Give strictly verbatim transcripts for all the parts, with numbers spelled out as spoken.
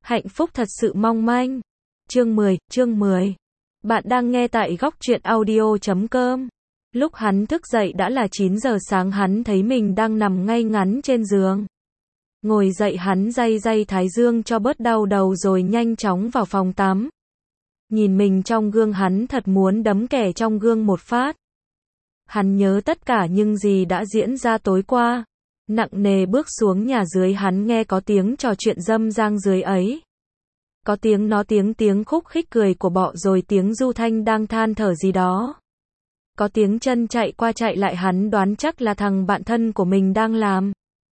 Hạnh phúc thật sự mong manh. Chương mười, chương mười. Bạn đang nghe tại góc truyện audio chấm com. Lúc hắn thức dậy đã là chín giờ sáng, hắn thấy mình đang nằm ngay ngắn trên giường. Ngồi dậy hắn day day thái dương cho bớt đau đầu rồi nhanh chóng vào phòng tắm. Nhìn mình trong gương hắn thật muốn đấm kẻ trong gương một phát. Hắn nhớ tất cả những gì đã diễn ra tối qua. Nặng nề bước xuống nhà dưới, hắn nghe có tiếng trò chuyện dâm dang dưới ấy. Có tiếng nó tiếng tiếng khúc khích cười của bọ, rồi tiếng Du Thanh đang than thở gì đó. Có tiếng chân chạy qua chạy lại, hắn đoán chắc là thằng bạn thân của mình đang làm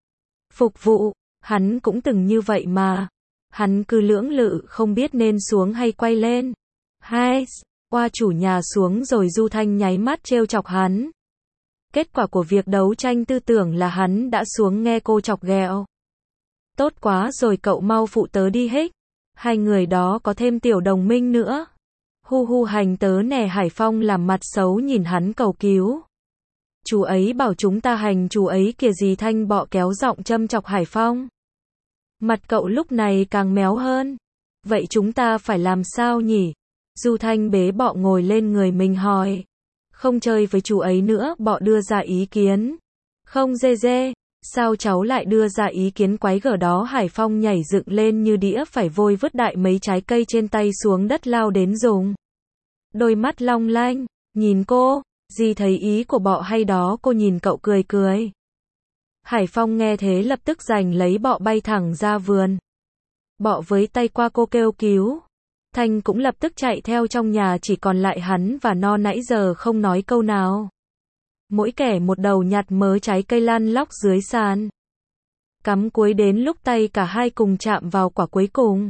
phục vụ. Hắn cũng từng như vậy mà. Hắn cứ lưỡng lự không biết nên xuống hay quay lên. Hai, qua chủ nhà xuống rồi Du Thanh nháy mắt trêu chọc hắn. Kết quả của việc đấu tranh tư tưởng là hắn đã xuống nghe cô chọc ghẹo. Tốt quá rồi, cậu mau phụ tớ đi hích. Hai người đó có thêm tiểu đồng minh nữa. Hu hu, hành tớ nè. Hải Phong làm mặt xấu nhìn hắn cầu cứu. Chú ấy bảo chúng ta hành chú ấy kìa. Dì Thanh bọ kéo giọng châm chọc Hải Phong. Mặt cậu lúc này càng méo hơn. Vậy chúng ta phải làm sao nhỉ? Du Thanh bế bọ ngồi lên người mình hỏi. Không chơi với chú ấy nữa, bọ đưa ra ý kiến. Không dê dê, sao cháu lại đưa ra ý kiến quái gở đó? Hải Phong nhảy dựng lên như đĩa phải vôi, vứt đại mấy trái cây trên tay xuống đất lao đến dùng. Đôi mắt long lanh, nhìn cô, dì thấy ý của bọ hay đó? Cô nhìn cậu cười cười. Hải Phong nghe thế lập tức giành lấy bọ bay thẳng ra vườn. Bọ với tay qua cô kêu cứu. Thanh cũng lập tức chạy theo trong nhà, chỉ còn lại hắn và nó nãy giờ không nói câu nào. Mỗi kẻ một đầu nhặt mớ trái cây lăn lóc dưới sàn. Cắm cuối đến lúc tay cả hai cùng chạm vào quả cuối cùng.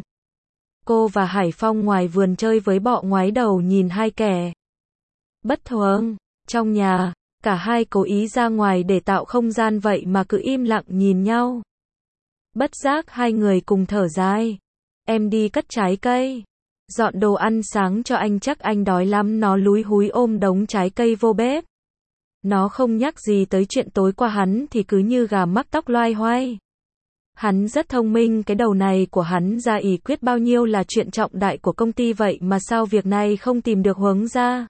Cô và Hải Phong ngoài vườn chơi với bọ, ngoái đầu nhìn hai kẻ. Bất thường, trong nhà, cả hai cố ý ra ngoài để tạo không gian, vậy mà cứ im lặng nhìn nhau. Bất giác hai người cùng thở dài. Em đi cất trái cây. Dọn đồ ăn sáng cho anh, chắc anh đói lắm. Nó lúi húi ôm đống trái cây vô bếp. Nó không nhắc gì tới chuyện tối qua, hắn thì cứ như gà mắc tóc loai hoai. Hắn rất thông minh, cái đầu này của hắn ra ý quyết bao nhiêu là chuyện trọng đại của công ty, vậy mà sao việc này không tìm được hướng ra.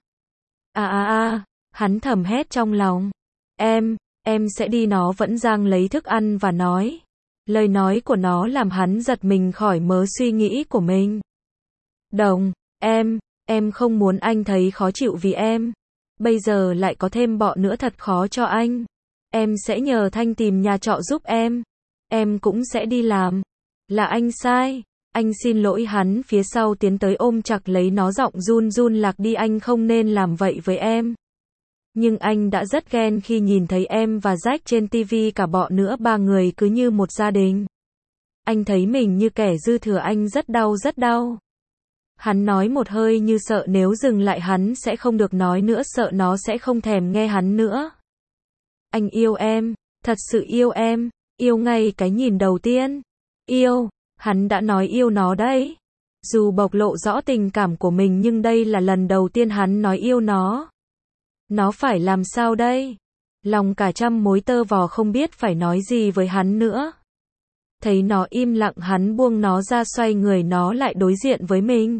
À à à, hắn thầm hét trong lòng. Em, em sẽ đi. Nó vẫn giang lấy thức ăn và nói. Lời nói của nó làm hắn giật mình khỏi mớ suy nghĩ của mình. Đồng, em, em không muốn anh thấy khó chịu vì em. Bây giờ lại có thêm bọ nữa, thật khó cho anh. Em sẽ nhờ Thanh tìm nhà trọ giúp em. Em cũng sẽ đi làm. Là anh sai. Anh xin lỗi. Hắn phía sau tiến tới ôm chặt lấy nó, giọng run run lạc đi. Anh không nên làm vậy với em. Nhưng anh đã rất ghen khi nhìn thấy em và Jack trên tivi, cả bọ nữa, ba người cứ như một gia đình. Anh thấy mình như kẻ dư thừa, anh rất đau rất đau. Hắn nói một hơi như sợ nếu dừng lại hắn sẽ không được nói nữa, sợ nó sẽ không thèm nghe hắn nữa. Anh yêu em, thật sự yêu em, yêu ngay cái nhìn đầu tiên. Yêu, hắn đã nói yêu nó đấy. Dù bộc lộ rõ tình cảm của mình nhưng đây là lần đầu tiên hắn nói yêu nó. Nó phải làm sao đây? Lòng cả trăm mối tơ vò, không biết phải nói gì với hắn nữa. Thấy nó im lặng, hắn buông nó ra, xoay người nó lại đối diện với mình.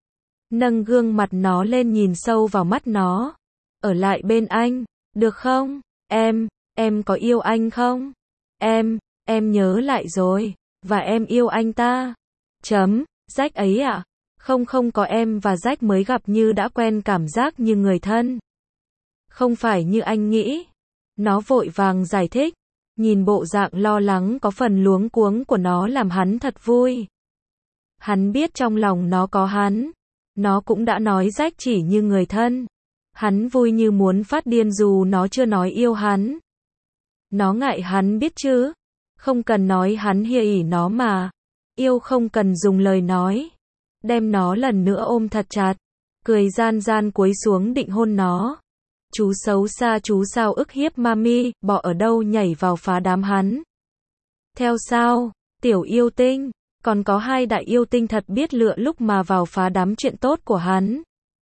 Nâng gương mặt nó lên, nhìn sâu vào mắt nó. Ở lại bên anh, được không? Em, em có yêu anh không? Em, em nhớ lại rồi. Và em yêu anh ta. Chấm, Jack ấy ạ. À? Không không có, em và Jack mới gặp như đã quen, cảm giác như người thân. Không phải như anh nghĩ. Nó vội vàng giải thích. Nhìn bộ dạng lo lắng có phần luống cuống của nó làm hắn thật vui. Hắn biết trong lòng nó có hắn. Nó cũng đã nói Jack chỉ như người thân. Hắn vui như muốn phát điên dù nó chưa nói yêu hắn. Nó ngại hắn biết chứ. Không cần nói, hắn hia ỉ nó mà. Yêu không cần dùng lời nói. Đem nó lần nữa ôm thật chặt. Cười gian gian cúi xuống định hôn nó. Chú xấu xa, chú sao ức hiếp mami, bọ ở đâu nhảy vào phá đám hắn. Theo sao, tiểu yêu tinh, còn có hai đại yêu tinh thật biết lựa lúc mà vào phá đám chuyện tốt của hắn.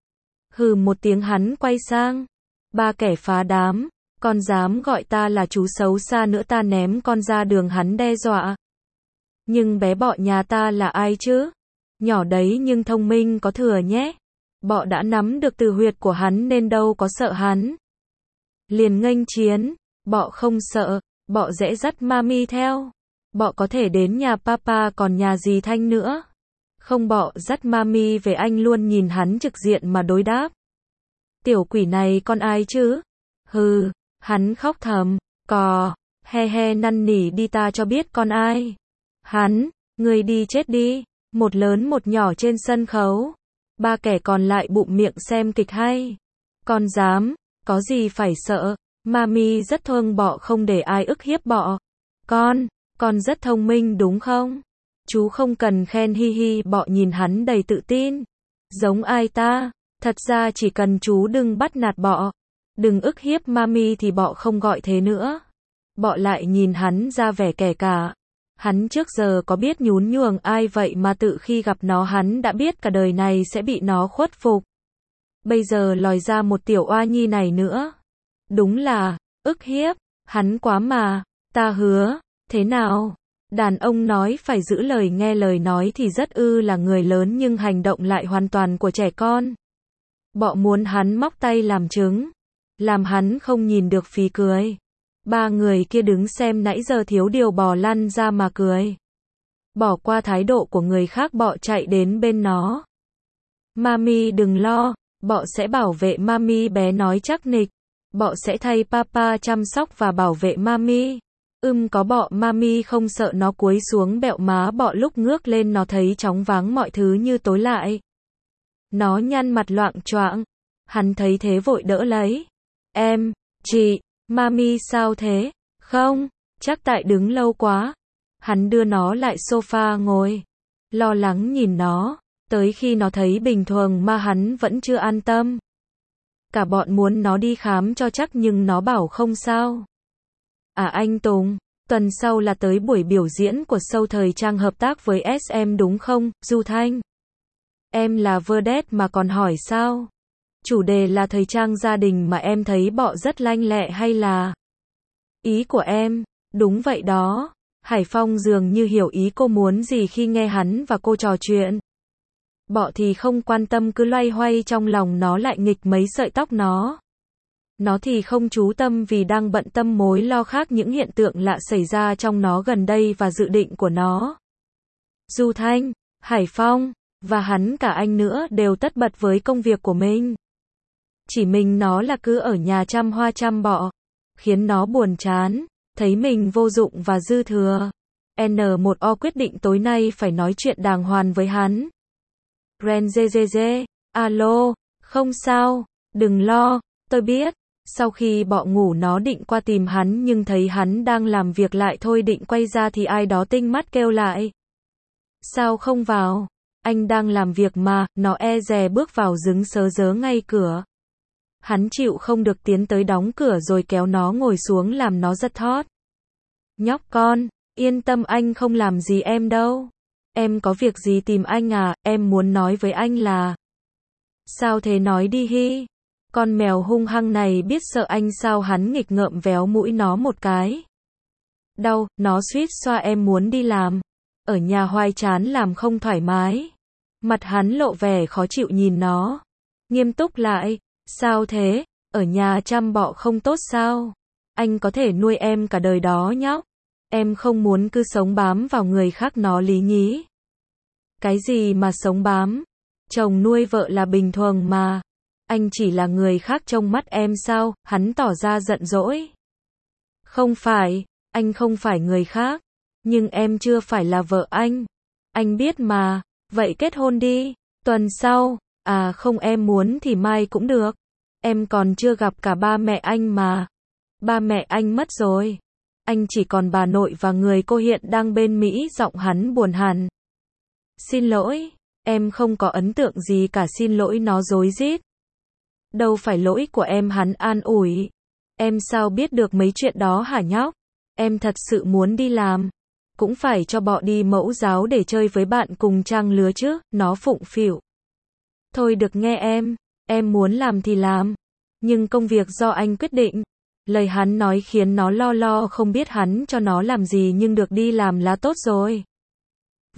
Hừ một tiếng, hắn quay sang. Ba kẻ phá đám, con dám gọi ta là chú xấu xa nữa, ta ném con ra đường. Hắn đe dọa. Nhưng bé bọ nhà ta là ai chứ? Nhỏ đấy nhưng thông minh có thừa nhé. Bọ đã nắm được từ huyệt của hắn nên đâu có sợ hắn. Liền nghênh chiến, bọ không sợ, bọ dễ dắt mami theo. Bọ có thể đến nhà papa còn nhà dì Thanh nữa. Không, bọ dắt mami về. Anh luôn nhìn hắn trực diện mà đối đáp. Tiểu quỷ này con ai chứ? Hừ, hắn khóc thầm, cò, he he năn nỉ đi ta cho biết con ai. Hắn, người đi chết đi, một lớn một nhỏ trên sân khấu. Ba kẻ còn lại bụm miệng xem kịch hay. Con dám, có gì phải sợ, mami rất thương bọ không để ai ức hiếp bọ. Con, con rất thông minh đúng không? Chú không cần khen hi hi, bọ nhìn hắn đầy tự tin. Giống ai ta? Thật ra chỉ cần chú đừng bắt nạt bọ, đừng ức hiếp mami thì bọ không gọi thế nữa. Bọ lại nhìn hắn ra vẻ kẻ cả. Hắn trước giờ có biết nhún nhường ai vậy mà tự khi gặp nó hắn đã biết cả đời này sẽ bị nó khuất phục. Bây giờ lòi ra một tiểu oa nhi này nữa. Đúng là, ức hiếp, hắn quá mà, ta hứa, thế nào? Đàn ông nói phải giữ lời nghe lời nói thì rất ư là người lớn nhưng hành động lại hoàn toàn của trẻ con. Bọ muốn hắn móc tay làm chứng, làm hắn không nhìn được phì cười. Ba người kia đứng xem nãy giờ thiếu điều bò lăn ra mà cười. Bỏ qua thái độ của người khác, bọ chạy đến bên nó. Mami đừng lo, bọ sẽ bảo vệ mami, bé nói chắc nịch. Bọ sẽ thay papa chăm sóc và bảo vệ mami. Ưm có bọ mami không sợ. Nó cúi xuống bẹo má bọ, lúc ngước lên nó thấy chóng váng mọi thứ như tối lại. Nó nhăn mặt loạng choạng. Hắn thấy thế vội đỡ lấy. Em, chị, mami sao thế? Không, chắc tại đứng lâu quá. Hắn đưa nó lại sofa ngồi. Lo lắng nhìn nó. Tới khi nó thấy bình thường mà hắn vẫn chưa an tâm. Cả bọn muốn nó đi khám cho chắc nhưng nó bảo không sao. À anh Tùng, tuần sau là tới buổi biểu diễn của show thời trang hợp tác với ét em đúng không, Du Thanh? Em là vedette mà còn hỏi sao? Chủ đề là thời trang gia đình mà em thấy bọ rất lanh lẹ hay là? Ý của em, đúng vậy đó. Hải Phong dường như hiểu ý cô muốn gì khi nghe hắn và cô trò chuyện. Bọ thì không quan tâm, cứ loay hoay trong lòng nó lại nghịch mấy sợi tóc nó. Nó thì không chú tâm vì đang bận tâm mối lo khác, những hiện tượng lạ xảy ra trong nó gần đây và dự định của nó. Du Thanh, Hải Phong, và hắn cả anh nữa đều tất bật với công việc của mình. Chỉ mình nó là cứ ở nhà chăm hoa chăm bọ, khiến nó buồn chán, thấy mình vô dụng và dư thừa. N một O quyết định tối nay phải nói chuyện đàng hoàng với hắn. Ren dê dê dê, alo, không sao, đừng lo, tôi biết. Sau khi bọ ngủ nó định qua tìm hắn nhưng thấy hắn đang làm việc lại thôi định quay ra thì ai đó tinh mắt kêu lại. Sao không vào? Anh đang làm việc mà, nó e dè bước vào dứng sớ dớ ngay cửa. Hắn chịu không được tiến tới đóng cửa rồi kéo nó ngồi xuống làm nó giật thót. Nhóc con, yên tâm anh không làm gì em đâu. Em có việc gì tìm anh à, em muốn nói với anh là. Sao thế nói đi hi. Con mèo hung hăng này biết sợ anh sao, hắn nghịch ngợm véo mũi nó một cái. Đau, nó suýt xoa, em muốn đi làm. Ở nhà hoài chán làm không thoải mái. Mặt hắn lộ vẻ khó chịu nhìn nó. Nghiêm túc lại, sao thế, ở nhà chăm bọ không tốt sao? Anh có thể nuôi em cả đời đó nhóc. Em không muốn cứ sống bám vào người khác, nó lý nhí. Cái gì mà sống bám? Chồng nuôi vợ là bình thường mà. Anh chỉ là người khác trong mắt em sao? Hắn tỏ ra giận dỗi. Không phải, anh không phải người khác. Nhưng em chưa phải là vợ anh. Anh biết mà, vậy kết hôn đi. Tuần sau, à không em muốn thì mai cũng được. Em còn chưa gặp cả ba mẹ anh mà. Ba mẹ anh mất rồi. Anh chỉ còn bà nội và người cô hiện đang bên Mỹ, giọng hắn buồn hẳn. Xin lỗi, em không có ấn tượng gì cả, xin lỗi, nó rối rít. Đâu phải lỗi của em, hắn an ủi. Em sao biết được mấy chuyện đó hả nhóc? Em thật sự muốn đi làm. Cũng phải cho bọ đi mẫu giáo để chơi với bạn cùng trang lứa chứ, nó phụng phịu. Thôi được nghe em, em muốn làm thì làm. Nhưng công việc do anh quyết định. Lời hắn nói khiến nó lo lo không biết hắn cho nó làm gì nhưng được đi làm là tốt rồi.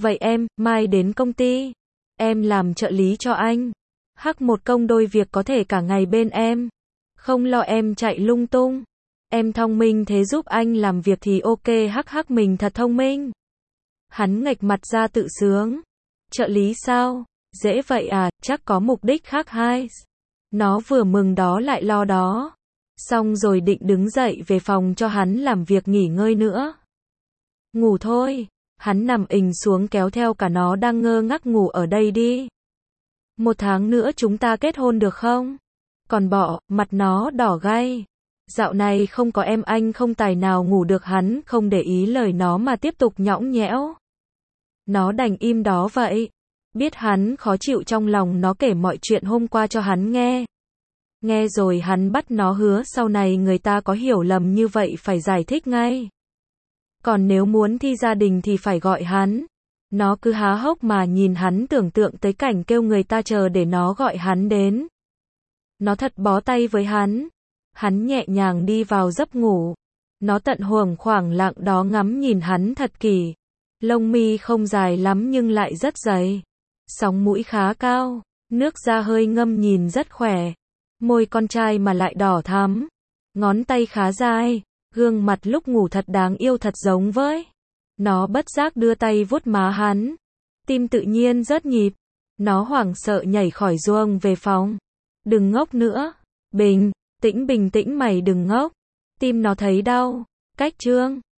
Vậy em, mai đến công ty. Em làm trợ lý cho anh. Hắc một công đôi việc có thể cả ngày bên em. Không lo em chạy lung tung. Em thông minh thế giúp anh làm việc thì ok, hắc hắc mình thật thông minh. Hắn nghệch mặt ra tự sướng. Trợ lý sao? Dễ vậy à, chắc có mục đích khác hay. Nó vừa mừng đó lại lo đó. Xong rồi định đứng dậy về phòng cho hắn làm việc nghỉ ngơi nữa. Ngủ thôi. Hắn nằm ình xuống kéo theo cả nó đang ngơ ngác ngủ ở đây đi. Một tháng nữa chúng ta kết hôn được không? Còn bỏ, mặt nó đỏ gay. Dạo này không có em anh không tài nào ngủ được, hắn không để ý lời nó mà tiếp tục nhõng nhẽo. Nó đành im đó vậy. Biết hắn khó chịu trong lòng nó kể mọi chuyện hôm qua cho hắn nghe. Nghe rồi hắn bắt nó hứa sau này người ta có hiểu lầm như vậy phải giải thích ngay. Còn nếu muốn thi gia đình thì phải gọi hắn. Nó cứ há hốc mà nhìn hắn tưởng tượng tới cảnh kêu người ta chờ để nó gọi hắn đến. Nó thật bó tay với hắn. Hắn nhẹ nhàng đi vào giấc ngủ. Nó tận hưởng khoảng lặng đó ngắm nhìn hắn thật kỳ. Lông mi không dài lắm nhưng lại rất dày. Sóng mũi khá cao. Nước da hơi ngâm nhìn rất khỏe. Môi con trai mà lại đỏ thắm. Ngón tay khá dài. Gương mặt lúc ngủ thật đáng yêu, thật giống với. Nó bất giác đưa tay vuốt má hắn. Tim tự nhiên rớt nhịp. Nó hoảng sợ nhảy khỏi giường về phòng. Đừng ngốc nữa. Bình tĩnh bình tĩnh mày đừng ngốc. Tim nó thấy đau. Cách chương